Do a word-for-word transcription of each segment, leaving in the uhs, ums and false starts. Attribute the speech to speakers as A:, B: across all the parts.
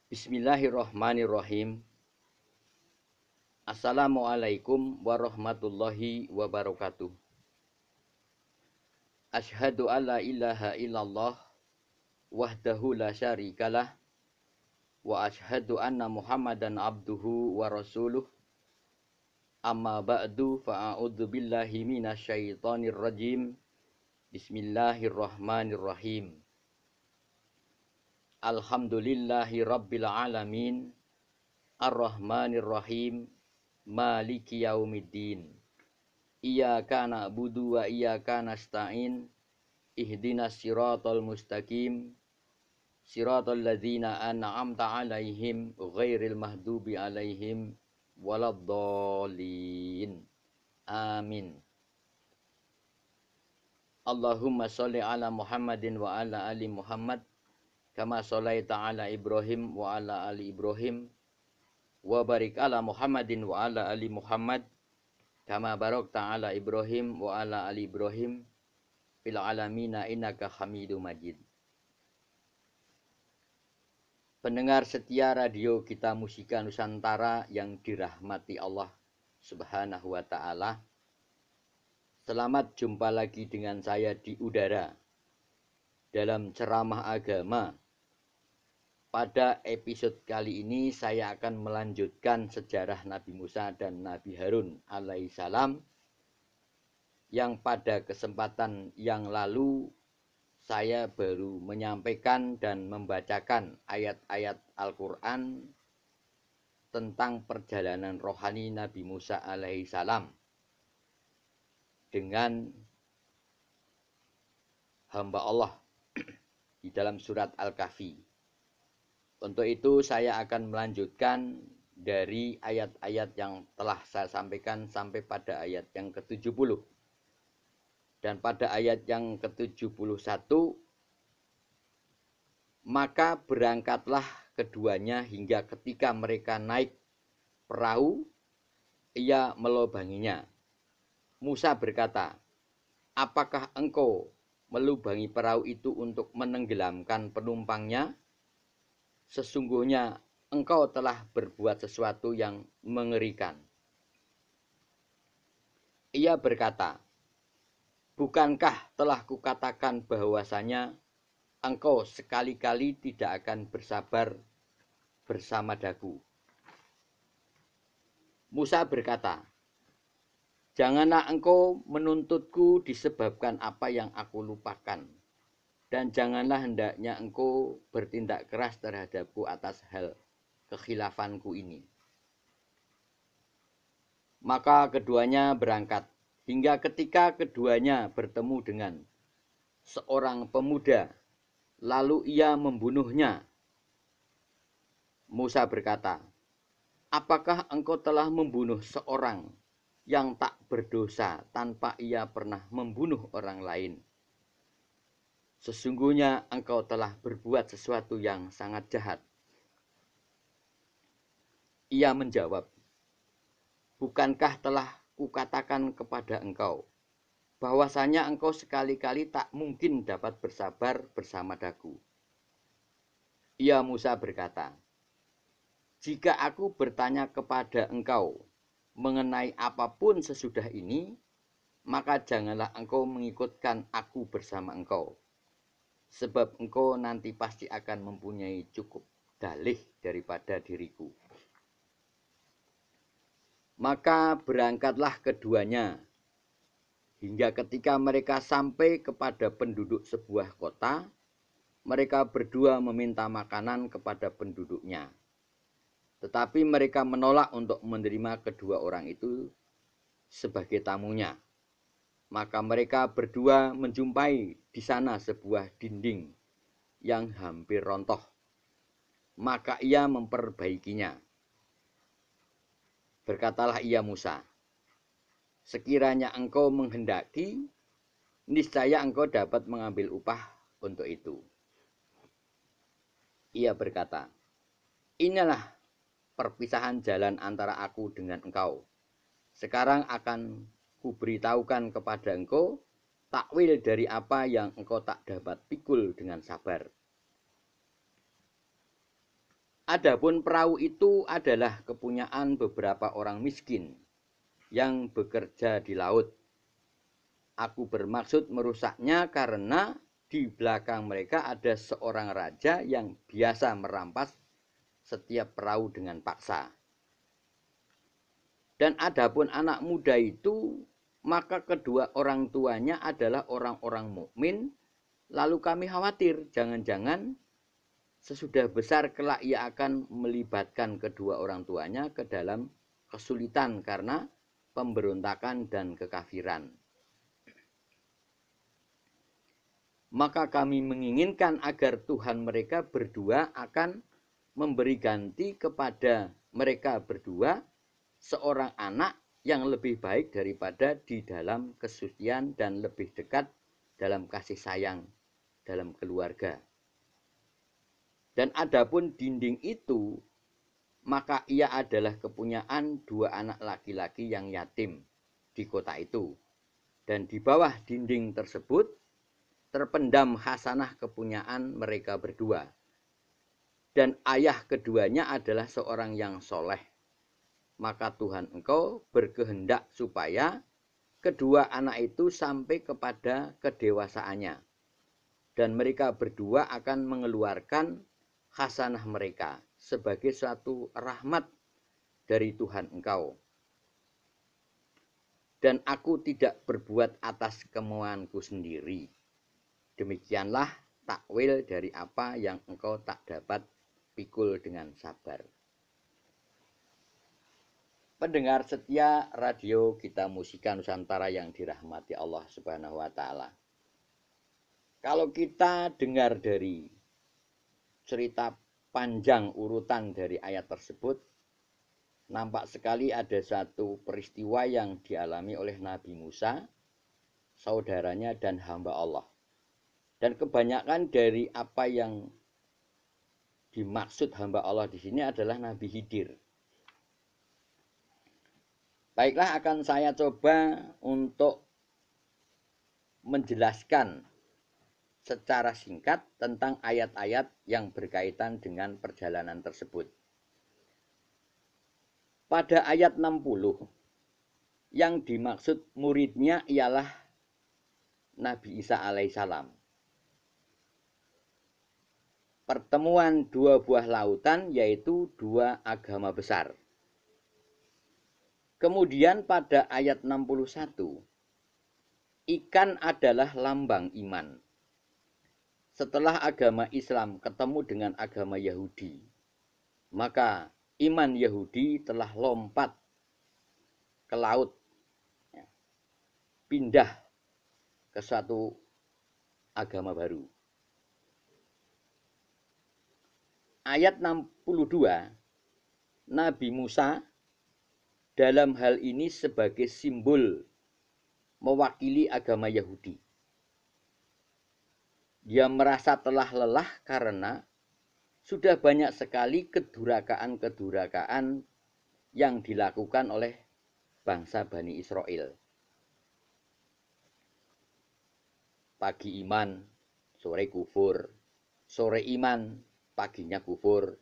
A: Bismillahirrahmanirrahim. Assalamualaikum warahmatullahi wabarakatuh. Asyhadu alla ilaha illallah wahdahu la syarikalah wa asyhadu anna Muhammadan abduhu wa rasuluh. Amma ba'du fa'a'udzu billahi minasyaitonir rajim. Bismillahirrahmanirrahim. Alhamdulillahi rabbil alamin. Ar-Rahmanir-Rahim. Maliki yaumiddin. Iyyaka na'budu wa iyyaka nasta'in. Ihdinas siratal mustaqim. Siratal ladzina an'amta 'alaihim ghairil mahdubi 'alaihim waladdallin. Amin. Allahumma sholli ala Muhammadin wa ala ali Muhammad kama shallaita ala Ibrahim wa ala ali Ibrahim wa barik ala Muhammadin wa ala ali Muhammad kama barakta ala Ibrahim wa ala ali Ibrahim fil alamina innaka Hamidum Majid. Pendengar setia radio Gita Musika Nusantara yang dirahmati Allah Subhanahu wa taala. Selamat jumpa lagi dengan saya di udara dalam ceramah agama. Pada episode kali ini saya akan melanjutkan sejarah Nabi Musa dan Nabi Harun alaihissalam yang pada kesempatan yang lalu saya baru menyampaikan dan membacakan ayat-ayat Al-Quran tentang perjalanan rohani Nabi Musa alaihissalam dengan hamba Allah di dalam surat Al-Kahfi. Untuk itu saya akan melanjutkan dari ayat-ayat yang telah saya sampaikan sampai pada ayat yang ke tujuh puluh. Dan pada ayat yang ke tujuh puluh satu, maka berangkatlah keduanya hingga ketika mereka naik perahu, ia melubanginya. Musa berkata, apakah engkau melubangi perahu itu untuk menenggelamkan penumpangnya? Sesungguhnya engkau telah berbuat sesuatu yang mengerikan. Ia berkata, bukankah telah kukatakan bahwasanya engkau sekali-kali tidak akan bersabar bersama daku? Musa berkata, janganlah engkau menuntutku disebabkan apa yang aku lupakan. Dan janganlah hendaknya engkau bertindak keras terhadapku atas hal kekhilafanku ini. Maka keduanya berangkat, hingga ketika keduanya bertemu dengan seorang pemuda, lalu ia membunuhnya. Musa berkata, apakah engkau telah membunuh seorang yang tak berdosa tanpa ia pernah membunuh orang lain? Sesungguhnya engkau telah berbuat sesuatu yang sangat jahat. Ia menjawab, bukankah telah kukatakan kepada engkau bahwasanya engkau sekali-kali tak mungkin dapat bersabar bersama daku? Ia Musa berkata, jika aku bertanya kepada engkau mengenai apapun sesudah ini, maka janganlah engkau mengikutkan aku bersama engkau. Sebab engkau nanti pasti akan mempunyai cukup dalih daripada diriku. Maka berangkatlah keduanya, hingga ketika mereka sampai kepada penduduk sebuah kota, mereka berdua meminta makanan kepada penduduknya. Tetapi mereka menolak untuk menerima kedua orang itu sebagai tamunya. Maka mereka berdua menjumpai di sana sebuah dinding yang hampir rontoh. Maka ia memperbaikinya. Berkatalah ia Musa, sekiranya engkau menghendaki, niscaya engkau dapat mengambil upah untuk itu. Ia berkata, inilah perpisahan jalan antara aku dengan engkau. Sekarang akan kuberitahukan kepada engkau takwil dari apa yang engkau tak dapat pikul dengan sabar. Adapun perahu itu adalah kepunyaan beberapa orang miskin yang bekerja di laut. Aku bermaksud merusaknya karena di belakang mereka ada seorang raja yang biasa merampas setiap perahu dengan paksa. Dan adapun anak muda itu, maka kedua orang tuanya adalah orang-orang mukmin. Lalu kami khawatir, jangan-jangan sesudah besar kelak ia akan melibatkan kedua orang tuanya ke dalam kesulitan karena pemberontakan dan kekafiran. Maka kami menginginkan agar Tuhan mereka berdua akan memberi ganti kepada mereka berdua seorang anak yang lebih baik daripada di dalam kesucian dan lebih dekat dalam kasih sayang dalam keluarga. Dan adapun dinding itu, maka ia adalah kepunyaan dua anak laki-laki yang yatim di kota itu. Dan di bawah dinding tersebut terpendam khasanah kepunyaan mereka berdua. Dan ayah keduanya adalah seorang yang soleh. Maka Tuhan engkau berkehendak supaya kedua anak itu sampai kepada kedewasaannya. Dan mereka berdua akan mengeluarkan khasanah mereka sebagai suatu rahmat dari Tuhan engkau. Dan aku tidak berbuat atas kemauanku sendiri. Demikianlah takwil dari apa yang engkau tak dapat pikul dengan sabar. Pendengar setia radio Gita Musika Nusantara yang dirahmati Allah Subhanahu wa taala. Kalau kita dengar dari cerita panjang urutan dari ayat tersebut, nampak sekali ada satu peristiwa yang dialami oleh Nabi Musa, saudaranya dan hamba Allah. Dan kebanyakan dari apa yang dimaksud hamba Allah di sini adalah Nabi Khidir. Baiklah, akan saya coba untuk menjelaskan secara singkat tentang ayat-ayat yang berkaitan dengan perjalanan tersebut. Pada ayat enam puluh, yang dimaksud muridnya ialah Nabi Isa alaihissalam. Pertemuan dua buah lautan, yaitu dua agama besar. Kemudian pada ayat enam puluh satu, ikan adalah lambang iman. Setelah agama Islam ketemu dengan agama Yahudi, maka iman Yahudi telah lompat ke laut, pindah ke suatu agama baru. Ayat enam puluh dua, Nabi Musa dalam hal ini sebagai simbol mewakili agama Yahudi. Dia merasa telah lelah karena sudah banyak sekali kedurhakaan-kedurhakaan yang dilakukan oleh bangsa Bani Israel. Pagi iman, sore kufur, sore iman, paginya kufur.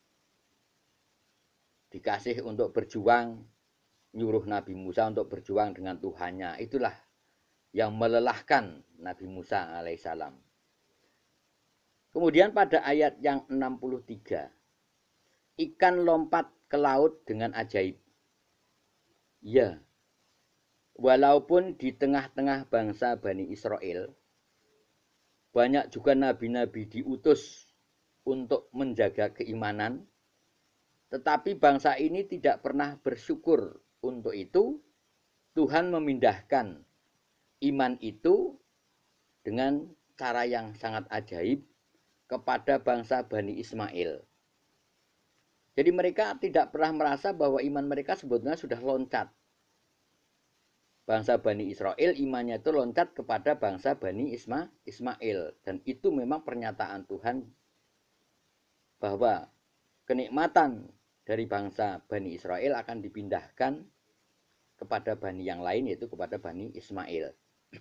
A: Dikasih untuk berjuang, nyuruh Nabi Musa untuk berjuang dengan Tuhannya. Itulah yang melelahkan Nabi Musa alaihissalam. Kemudian pada ayat yang enam puluh tiga, ikan lompat ke laut dengan ajaib. Ya, walaupun di tengah-tengah bangsa Bani Israel, banyak juga nabi-nabi diutus untuk menjaga keimanan, tetapi bangsa ini tidak pernah bersyukur. Untuk itu, Tuhan memindahkan iman itu dengan cara yang sangat ajaib kepada bangsa Bani Ismail. Jadi mereka tidak pernah merasa bahwa iman mereka sebetulnya sudah loncat. Bangsa Bani Israel imannya itu loncat kepada bangsa Bani Isma, Ismail. Dan itu memang pernyataan Tuhan bahwa kenikmatan dari bangsa Bani Israel akan dipindahkan kepada Bani yang lain, yaitu kepada Bani Ismail.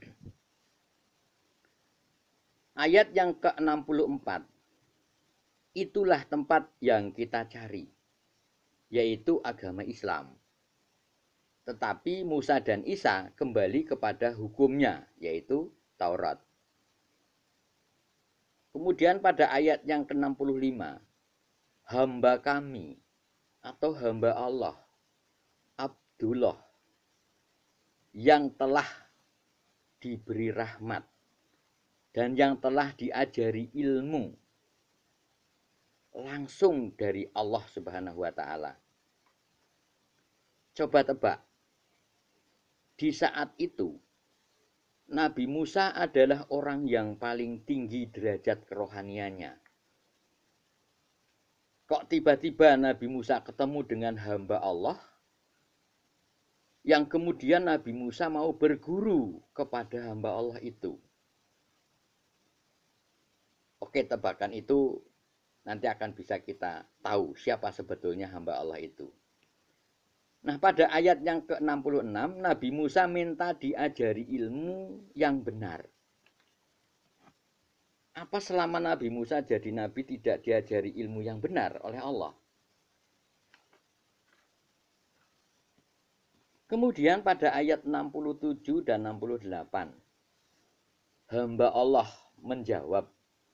A: Ayat yang ke enam puluh empat. itulah tempat yang kita cari, yaitu agama Islam. Tetapi Musa dan Isa kembali kepada hukumnya, yaitu Taurat. Kemudian pada ayat yang ke enam puluh lima, hamba kami atau hamba Allah, Abdullah, yang telah diberi rahmat dan yang telah diajari ilmu langsung dari Allah Subhanahu wa taala. Coba tebak. Di saat itu Nabi Musa adalah orang yang paling tinggi derajat kerohaniannya. Kok tiba-tiba Nabi Musa ketemu dengan hamba Allah yang kemudian Nabi Musa mau berguru kepada hamba Allah itu? Oke, tebakan itu nanti akan bisa kita tahu siapa sebetulnya hamba Allah itu. Nah, pada ayat yang ke enam puluh enam, Nabi Musa minta diajari ilmu yang benar. Apa selama Nabi Musa jadi nabi tidak diajari ilmu yang benar oleh Allah? Kemudian pada ayat enam puluh tujuh dan enam puluh delapan, hamba Allah menjawab,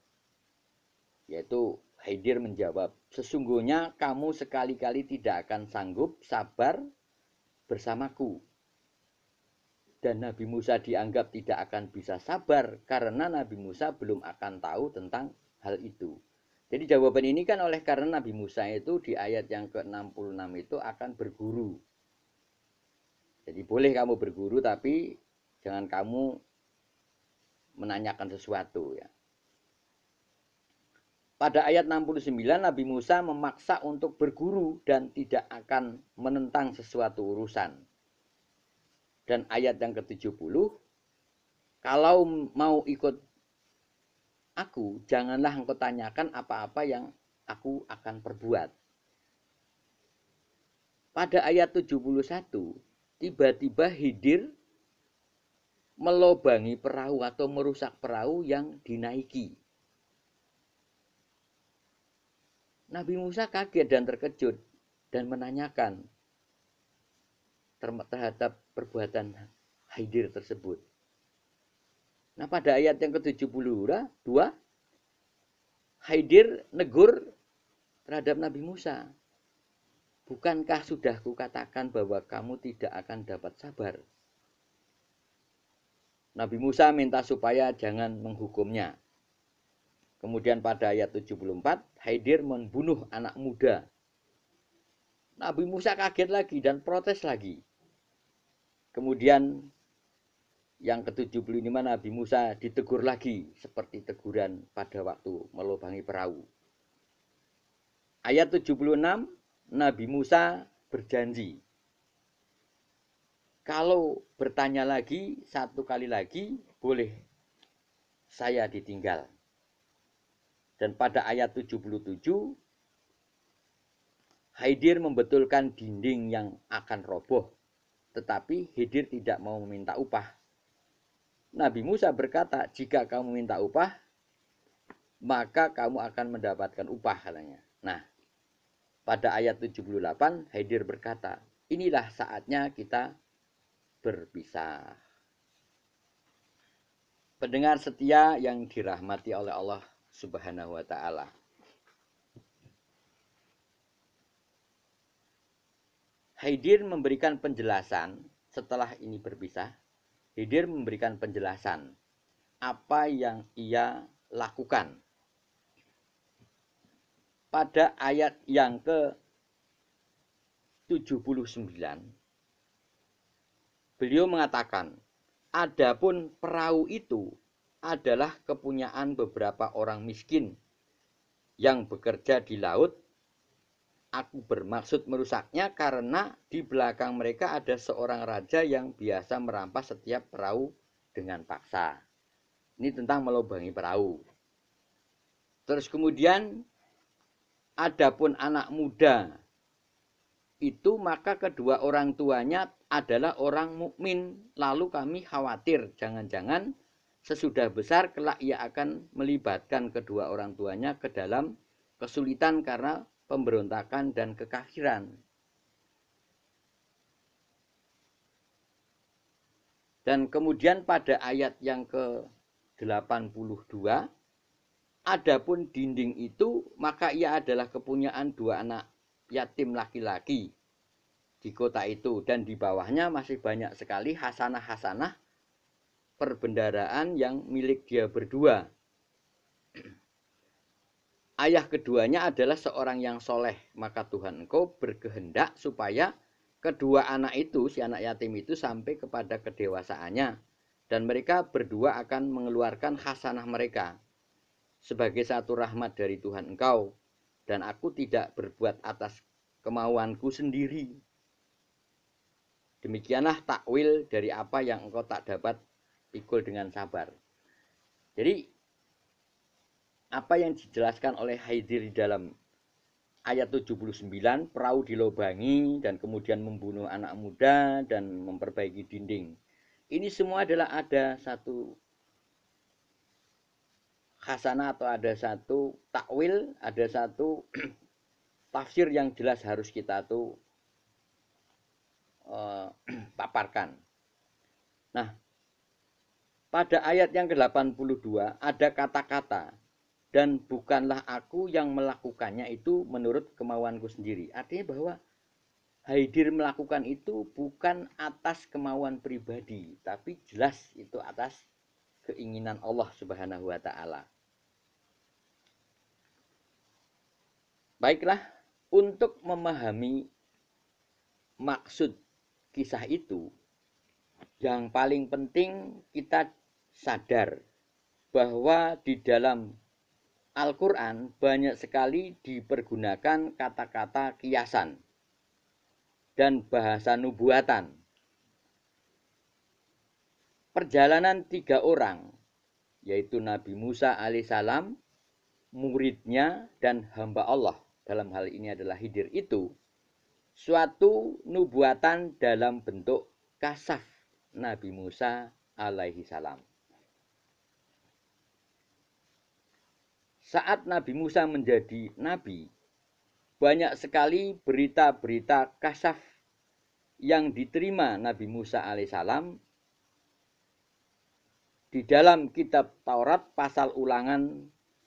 A: yaitu Khidir menjawab, sesungguhnya kamu sekali-kali tidak akan sanggup sabar bersamaku. Dan Nabi Musa dianggap tidak akan bisa sabar karena Nabi Musa belum akan tahu tentang hal itu. Jadi jawaban ini kan oleh karena Nabi Musa itu di ayat yang ke enam puluh enam itu akan berguru. Jadi boleh kamu berguru tapi jangan kamu menanyakan sesuatu ya. Pada ayat enam puluh sembilan Nabi Musa memaksa untuk berguru dan tidak akan menentang sesuatu urusan. Dan ayat yang ke tujuh puluh, kalau mau ikut aku, janganlah engkau tanyakan apa-apa yang aku akan perbuat. Pada ayat tujuh puluh satu, tiba-tiba Khidir melobangi perahu atau merusak perahu yang dinaiki. Nabi Musa kaget dan terkejut dan menanyakan terhadap perbuatan Khidir tersebut. Nah, pada ayat yang ke tujuh puluh dua, Khidir negur terhadap Nabi Musa. Bukankah sudah kukatakan bahwa kamu tidak akan dapat sabar? Nabi Musa minta supaya jangan menghukumnya. Kemudian pada ayat tujuh puluh empat, Khidir membunuh anak muda. Nabi Musa kaget lagi dan protes lagi. Kemudian yang ke tujuh puluh lima Nabi Musa ditegur lagi seperti teguran pada waktu melubangi perahu. Ayat tujuh puluh enam, Nabi Musa berjanji. Kalau bertanya lagi, satu kali lagi, boleh saya ditinggal. Dan pada ayat tujuh puluh tujuh, Khidir membetulkan dinding yang akan roboh. Tetapi Khidir tidak mau meminta upah. Nabi Musa berkata, jika kamu minta upah, maka kamu akan mendapatkan upah katanya. Nah, pada ayat tujuh puluh delapan, Khidir berkata, inilah saatnya kita berpisah. Pendengar setia yang dirahmati oleh Allah Subhanahu wa ta'ala. Khidir memberikan penjelasan setelah ini berpisah. Khidir memberikan penjelasan apa yang ia lakukan. Pada ayat yang ke tujuh puluh sembilan, beliau mengatakan, adapun perahu itu adalah kepunyaan beberapa orang miskin yang bekerja di laut. Aku bermaksud merusaknya karena di belakang mereka ada seorang raja yang biasa merampas setiap perahu dengan paksa. Ini tentang melubangi perahu. Terus kemudian, adapun anak muda itu maka kedua orang tuanya adalah orang mukmin. Lalu kami khawatir jangan-jangan sesudah besar kelak ia akan melibatkan kedua orang tuanya ke dalam kesulitan karena pemberontakan dan kekafiran. Dan kemudian pada ayat yang ke delapan puluh dua, adapun dinding itu maka ia adalah kepunyaan dua anak yatim laki-laki di kota itu, dan di bawahnya masih banyak sekali hasanah-hasanah perbendaraan yang milik dia berdua. Ayah keduanya adalah seorang yang soleh, maka Tuhan engkau berkehendak supaya kedua anak itu, si anak yatim itu sampai kepada kedewasaannya, dan mereka berdua akan mengeluarkan hasanah mereka sebagai satu rahmat dari Tuhan engkau, dan aku tidak berbuat atas kemauanku sendiri. Demikianlah takwil dari apa yang engkau tak dapat pikul dengan sabar. Jadi apa yang dijelaskan oleh Haidir di dalam ayat tujuh puluh sembilan, perahu dilobangi dan kemudian membunuh anak muda dan memperbaiki dinding. Ini semua adalah ada satu khasanah atau ada satu takwil, ada satu tafsir yang jelas harus kita tuh uh, paparkan. Nah, pada ayat yang ke delapan puluh dua ada kata-kata, dan bukanlah aku yang melakukannya itu menurut kemauanku sendiri. Artinya bahwa Haidir melakukan itu bukan atas kemauan pribadi, tapi jelas itu atas keinginan Allah Subhanahu wa ta'ala. Baiklah, untuk memahami maksud kisah itu, yang paling penting kita sadar bahwa di dalam Al-Quran banyak sekali dipergunakan kata-kata kiasan dan bahasa nubuatan. Perjalanan tiga orang, yaitu Nabi Musa alaihissalam, muridnya, dan hamba Allah, dalam hal ini adalah Khidir itu, suatu nubuatan dalam bentuk kasaf Nabi Musa alaihissalam. Saat Nabi Musa menjadi nabi, banyak sekali berita-berita kasaf yang diterima Nabi Musa alaihissalam di dalam kitab Taurat pasal Ulangan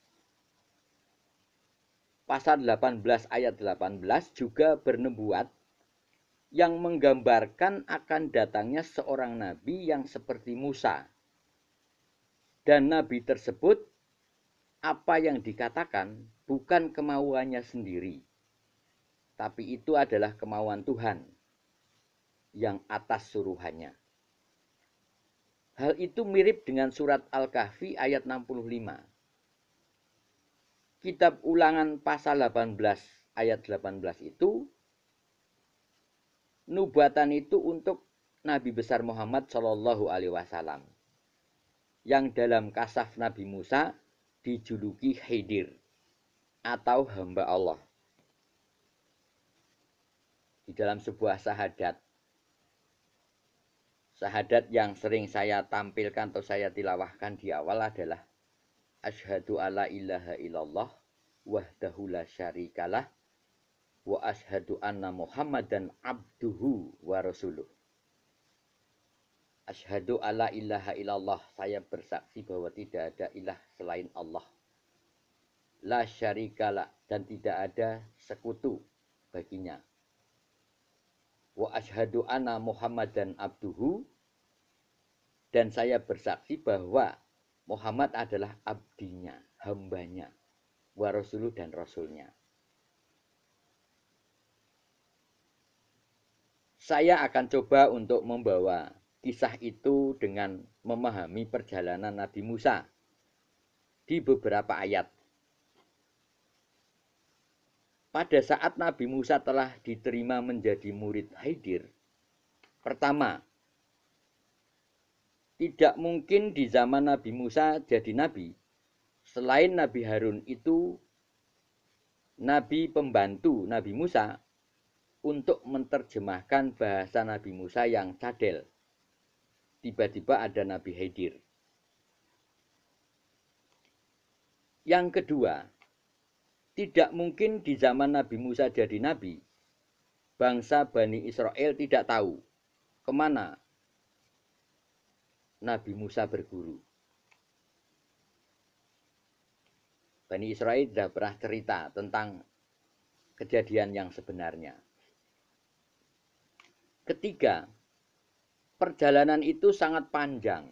A: pasal delapan belas ayat delapan belas juga bernubuat yang menggambarkan akan datangnya seorang nabi yang seperti Musa. Dan nabi tersebut, apa yang dikatakan bukan kemauannya sendiri, tapi itu adalah kemauan Tuhan yang atas suruhannya. Hal itu mirip dengan surat Al-Kahfi ayat enam puluh lima. Kitab Ulangan pasal delapan belas ayat delapan belas itu, nubuatan itu untuk Nabi besar Muhammad shallallahu alaihi wasallam, yang dalam kasaf Nabi Musa dijuluki Khidir atau hamba Allah. Di dalam sebuah syahadat, syahadat yang sering saya tampilkan atau saya tilawahkan di awal adalah Asyhadu alla ilaha illallah wahdahu la syarikalah wa asyhadu anna Muhammadan abduhu wa rasuluh. Asyhadu alla ilaha illallah, saya bersaksi bahwa tidak ada ilah selain Allah. La syarikalah, dan tidak ada sekutu baginya. Wa asyhadu anna Muhammadan abduhu, dan saya bersaksi bahwa Muhammad adalah abdinya, hambanya, wa rasuluh, dan rasulnya. Saya akan coba untuk membawa kisah itu dengan memahami perjalanan Nabi Musa di beberapa ayat. Pada saat Nabi Musa telah diterima menjadi murid Khidir, pertama, tidak mungkin di zaman Nabi Musa jadi nabi selain Nabi Harun itu nabi pembantu Nabi Musa untuk menerjemahkan bahasa Nabi Musa yang cadel. Tiba-tiba ada Nabi Khidir. Yang kedua, tidak mungkin di zaman Nabi Musa jadi nabi, bangsa Bani Israel tidak tahu kemana Nabi Musa berguru. Bani Israel tidak pernah cerita tentang kejadian yang sebenarnya. Ketiga, perjalanan itu sangat panjang.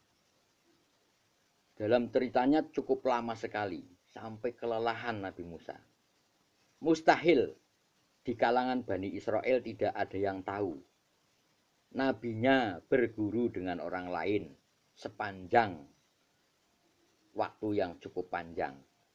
A: Dalam ceritanya cukup lama sekali, sampai kelelahan Nabi Musa. Mustahil di kalangan Bani Israel tidak ada yang tahu nabinya berguru dengan orang lain sepanjang waktu yang cukup panjang.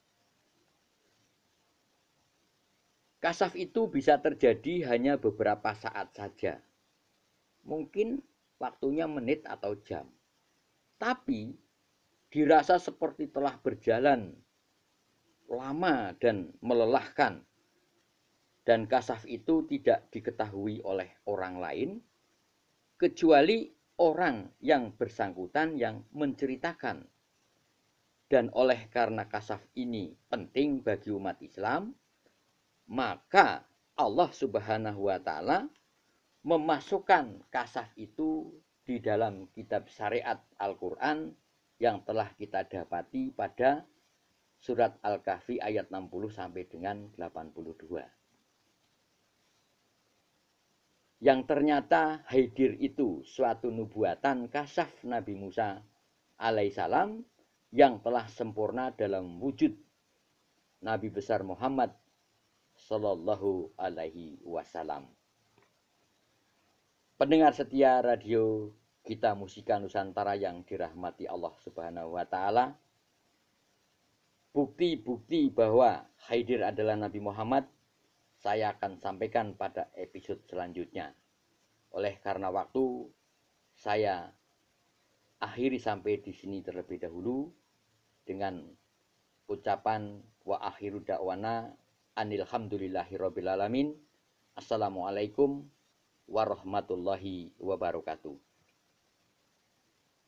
A: Kasaf itu bisa terjadi hanya beberapa saat saja. Mungkin waktunya menit atau jam. Tapi dirasa seperti telah berjalan lama dan melelahkan. Dan kasaf itu tidak diketahui oleh orang lain, kecuali orang yang bersangkutan yang menceritakan. Dan oleh karena kasaf ini penting bagi umat Islam, maka Allah Subhanahu wa Ta'ala memasukkan kasaf itu di dalam kitab syariat Al-Quran yang telah kita dapati pada surat Al-Kahfi ayat enam puluh sampai dengan delapan puluh dua. Yang ternyata Khidir itu suatu nubuatan kasaf Nabi Musa alaihissalam yang telah sempurna dalam wujud Nabi besar Muhammad Sallallahu alaihi wasallam. Pendengar setia radio Gita Musika Nusantara yang dirahmati Allah Subhanahu wa Ta'ala, bukti-bukti bahwa Khidir adalah Nabi Muhammad saya akan sampaikan pada episode selanjutnya. Oleh karena waktu, saya akhiri sampai di sini terlebih dahulu dengan ucapan wa akhiru da'wana anilhamdulillahirabbil alamin. Assalamualaikum warahmatullahi wabarakatuh.